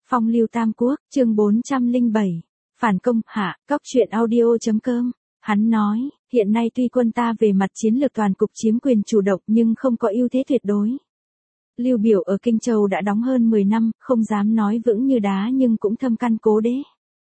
Phong lưu Tam Quốc, chương 407. Phản công, hạ, góc truyện audio.com. Hắn nói, hiện nay tuy quân ta về mặt chiến lược toàn cục chiếm quyền chủ động nhưng không có ưu thế tuyệt đối. Lưu Biểu ở Kinh Châu đã đóng hơn 10 năm, không dám nói vững như đá nhưng cũng thâm căn cố đế.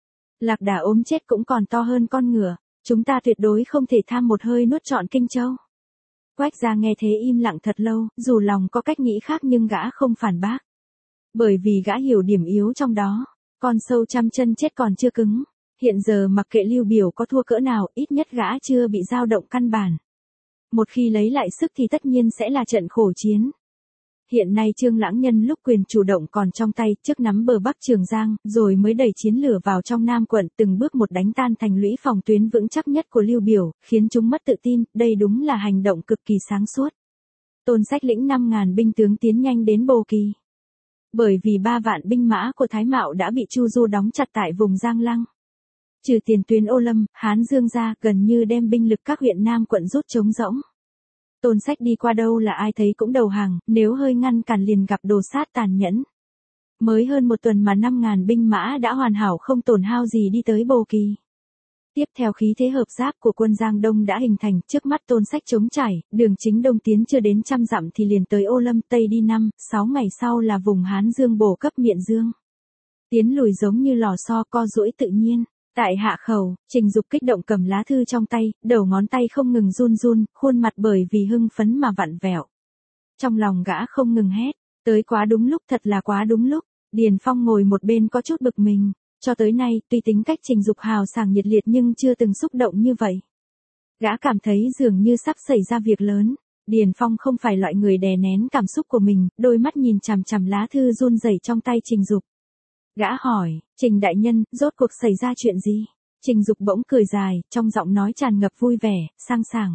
Lạc Đà ốm chết cũng còn to hơn con ngựa, chúng ta tuyệt đối không thể tham một hơi nuốt trọn Kinh Châu. Quách Gia nghe thế im lặng thật lâu, dù lòng có cách nghĩ khác nhưng gã không phản bác. Bởi vì gã hiểu điểm yếu trong đó, con sâu trăm chân chết còn chưa cứng. Hiện giờ mặc kệ Lưu Biểu có thua cỡ nào, ít nhất gã chưa bị dao động căn bản. Một khi lấy lại sức thì tất nhiên sẽ là trận khổ chiến. Hiện nay Trương Lãng nhân lúc quyền chủ động còn trong tay, trước nắm bờ Bắc Trường Giang, rồi mới đẩy chiến lửa vào trong Nam quận, từng bước một đánh tan thành lũy phòng tuyến vững chắc nhất của Lưu Biểu, khiến chúng mất tự tin, đây đúng là hành động cực kỳ sáng suốt. Tôn Sách lĩnh 5.000 binh tướng tiến nhanh đến Bồ Kỳ. Bởi vì 3 vạn binh mã của Thái Mạo đã bị Chu Du đóng chặt tại vùng Giang Lăng. Trừ tiền tuyến Ô Lâm, Hán Dương ra, gần như đem binh lực các huyện Nam quận rút trống rỗng. Tôn Sách đi qua đâu là ai thấy cũng đầu hàng, nếu hơi ngăn cản liền gặp đồ sát tàn nhẫn. Mới hơn một tuần mà 5.000 binh mã đã hoàn hảo không tổn hao gì đi tới Bồ Kỳ. Tiếp theo khí thế hợp giáp của quân Giang Đông đã hình thành, trước mắt Tôn Sách trống trải, đường chính đông tiến chưa đến 100 dặm thì liền tới Ô Lâm, Tây đi 5-6 ngày sau là vùng Hán Dương bổ cấp Miện Dương. Tiến lùi giống như lò xo co duỗi tự nhiên. Tại hạ khẩu, Trình Dục kích động cầm lá thư trong tay, đầu ngón tay không ngừng run run, khuôn mặt bởi vì hưng phấn mà vặn vẹo. Trong lòng gã không ngừng hét, tới quá đúng lúc, thật là quá đúng lúc. Điền Phong ngồi một bên có chút bực mình, cho tới nay, tuy tính cách Trình Dục hào sảng nhiệt liệt nhưng chưa từng xúc động như vậy. Gã cảm thấy dường như sắp xảy ra việc lớn. Điền Phong không phải loại người đè nén cảm xúc của mình, đôi mắt nhìn chằm chằm lá thư run rẩy trong tay Trình Dục. Gã hỏi, Trình đại nhân, rốt cuộc xảy ra chuyện gì? Trình Dục bỗng cười dài, trong giọng nói tràn ngập vui vẻ, sang sảng.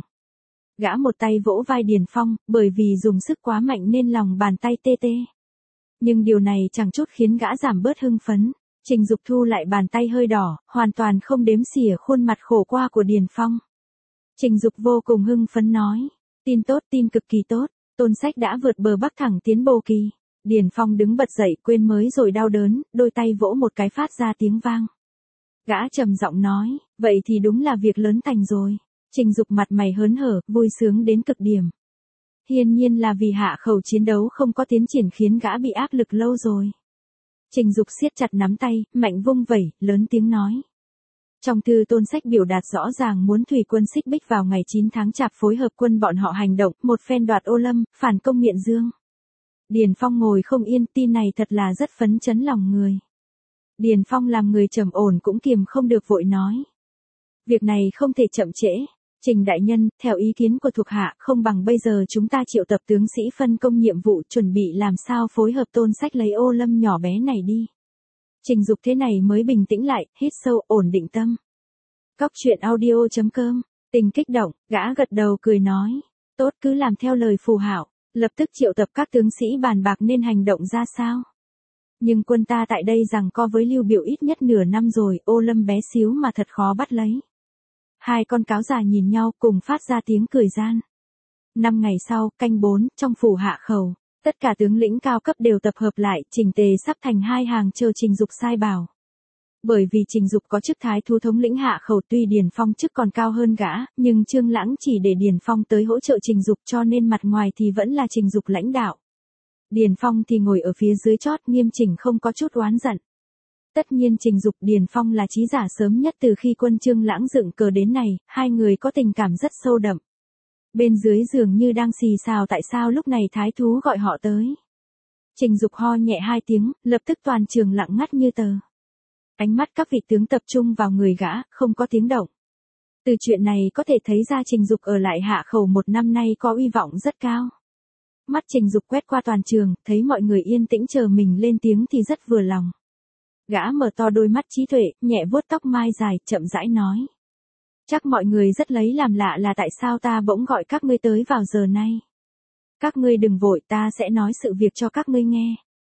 Gã một tay vỗ vai Điền Phong, bởi vì dùng sức quá mạnh nên lòng bàn tay tê tê. Nhưng điều này chẳng chút khiến gã giảm bớt hưng phấn. Trình Dục thu lại bàn tay hơi đỏ, hoàn toàn không đếm xỉa khuôn mặt khổ qua của Điền Phong. Trình Dục vô cùng hưng phấn nói, tin tốt, tin cực kỳ tốt, Tôn Sách đã vượt bờ Bắc thẳng tiến Bồ Kỳ. Điền Phong đứng bật dậy, quên mới rồi đau đớn, đôi tay vỗ một cái phát ra tiếng vang. Gã trầm giọng nói, vậy thì đúng là việc lớn thành rồi. Trình Dục mặt mày hớn hở, vui sướng đến cực điểm. Hiển nhiên là vì hạ khẩu chiến đấu không có tiến triển khiến gã bị áp lực lâu rồi. Trình Dục siết chặt nắm tay, mạnh vung vẩy, lớn tiếng nói. Trong thư Tôn Sách biểu đạt rõ ràng muốn thủy quân Xích Bích vào ngày 9 tháng Chạp phối hợp quân bọn họ hành động, một phen đoạt Ô Lâm, phản công Miện Dương. Điền Phong ngồi không yên, tin này thật là rất phấn chấn lòng người. Điền Phong làm người trầm ổn cũng kiềm không được vội nói. Việc này không thể chậm trễ. Trình đại nhân, theo ý kiến của thuộc hạ, không bằng bây giờ chúng ta triệu tập tướng sĩ phân công nhiệm vụ chuẩn bị làm sao phối hợp Tôn Sách lấy Ô Lâm nhỏ bé này đi. Trình Dục thế này mới bình tĩnh lại, hít sâu, ổn định tâm. Góc truyện audio.com, tình kích động, gã gật đầu cười nói. Tốt, cứ làm theo lời phù hảo. Lập tức triệu tập các tướng sĩ bàn bạc nên hành động ra sao. Nhưng quân ta tại đây giằng co với Lưu Biểu ít nhất nửa năm rồi, Ô Lâm bé xíu mà thật khó bắt lấy. Hai con cáo già nhìn nhau cùng phát ra tiếng cười gian. 5 ngày sau, canh 4, trong phủ hạ khẩu, tất cả tướng lĩnh cao cấp đều tập hợp lại, chỉnh tề sắp thành hai hàng chờ Trình Dục sai bảo. Bởi vì Trình Dục có chức thái thú thống lĩnh hạ khẩu, tuy Điền Phong chức còn cao hơn gã, nhưng Trương Lãng chỉ để Điền Phong tới hỗ trợ Trình Dục cho nên mặt ngoài thì vẫn là Trình Dục lãnh đạo. Điền Phong thì ngồi ở phía dưới chót nghiêm chỉnh không có chút oán giận. Tất nhiên Trình Dục Điền Phong là trí giả sớm nhất từ khi quân Trương Lãng dựng cờ đến này, hai người có tình cảm rất sâu đậm. Bên dưới dường như đang xì xào tại sao lúc này thái thú gọi họ tới. Trình Dục ho nhẹ 2 tiếng, lập tức toàn trường lặng ngắt như tờ. Ánh mắt các vị tướng tập trung vào người gã, không có tiếng động. Từ chuyện này có thể thấy ra Trình Dục ở lại hạ khẩu 1 năm nay có uy vọng rất cao. Mắt Trình Dục quét qua toàn trường, thấy mọi người yên tĩnh chờ mình lên tiếng thì rất vừa lòng. Gã mở to đôi mắt trí tuệ, nhẹ vuốt tóc mai dài, chậm rãi nói. Chắc mọi người rất lấy làm lạ là tại sao ta bỗng gọi các ngươi tới vào giờ này. Các ngươi đừng vội, ta sẽ nói sự việc cho các ngươi nghe.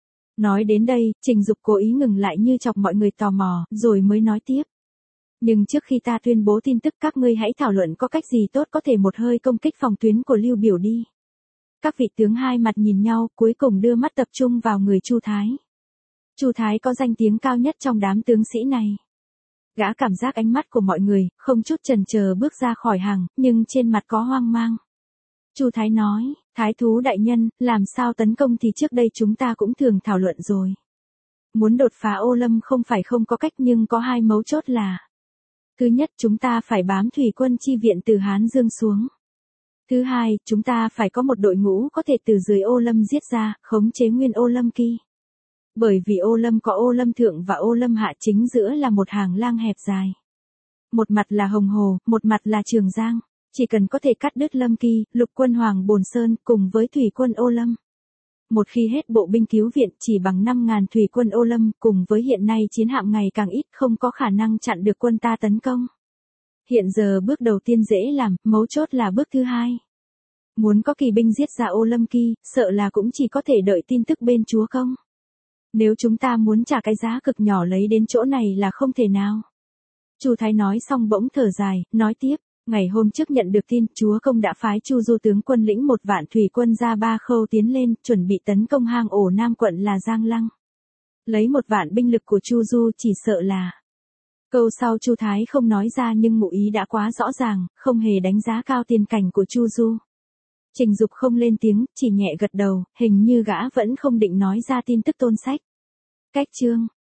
Nói đến đây, Trình Dục cố ý ngừng lại như chọc mọi người tò mò, rồi mới nói tiếp. Nhưng trước khi ta tuyên bố tin tức các ngươi hãy thảo luận có cách gì tốt có thể một hơi công kích phòng tuyến của Lưu Biểu đi. Các vị tướng hai mặt nhìn nhau, cuối cùng đưa mắt tập trung vào người Chu Thái. Chu Thái có danh tiếng cao nhất trong đám tướng sĩ này. Gã cảm giác ánh mắt của mọi người, không chút chần chờ bước ra khỏi hàng, nhưng trên mặt có hoang mang. Chu Thái nói, Thái thú đại nhân, làm sao tấn công thì trước đây chúng ta cũng thường thảo luận rồi. Muốn đột phá Ô Lâm không phải không có cách nhưng có hai mấu chốt là. Thứ nhất, chúng ta phải bám thủy quân chi viện từ Hán Dương xuống. Thứ hai, chúng ta phải có một đội ngũ có thể từ dưới Ô Lâm giết ra, khống chế nguyên Ô Lâm Kỳ. Bởi vì Ô Lâm có Ô Lâm Thượng và Ô Lâm Hạ, chính giữa là một hàng lang hẹp dài. Một mặt là Hồng Hồ, một mặt là Trường Giang. Chỉ cần có thể cắt đứt Lâm Kỳ, lục quân Hoàng Bồn Sơn cùng với thủy quân Ô Lâm. Một khi hết bộ binh cứu viện chỉ bằng 5.000 thủy quân Ô Lâm cùng với hiện nay chiến hạm ngày càng ít không có khả năng chặn được quân ta tấn công. Hiện giờ bước đầu tiên dễ làm, mấu chốt là bước thứ hai. Muốn có kỳ binh giết ra Ô Lâm Kỳ, sợ là cũng chỉ có thể đợi tin tức bên chúa công. Nếu chúng ta muốn trả cái giá cực nhỏ lấy đến chỗ này là không thể nào. Chu Thái nói xong bỗng thở dài, nói tiếp. Ngày hôm trước nhận được tin, chúa công đã phái Chu Du tướng quân lĩnh 1 vạn thủy quân ra Ba Khâu tiến lên, chuẩn bị tấn công hang ổ Nam quận là Giang Lăng. Lấy 1 vạn binh lực của Chu Du chỉ sợ là. Câu sau Chu Thái không nói ra nhưng ngụ ý đã quá rõ ràng, không hề đánh giá cao tiền cảnh của Chu Du. Trình Dục không lên tiếng, chỉ nhẹ gật đầu, hình như gã vẫn không định nói ra tin tức Tôn Sách. Cách chương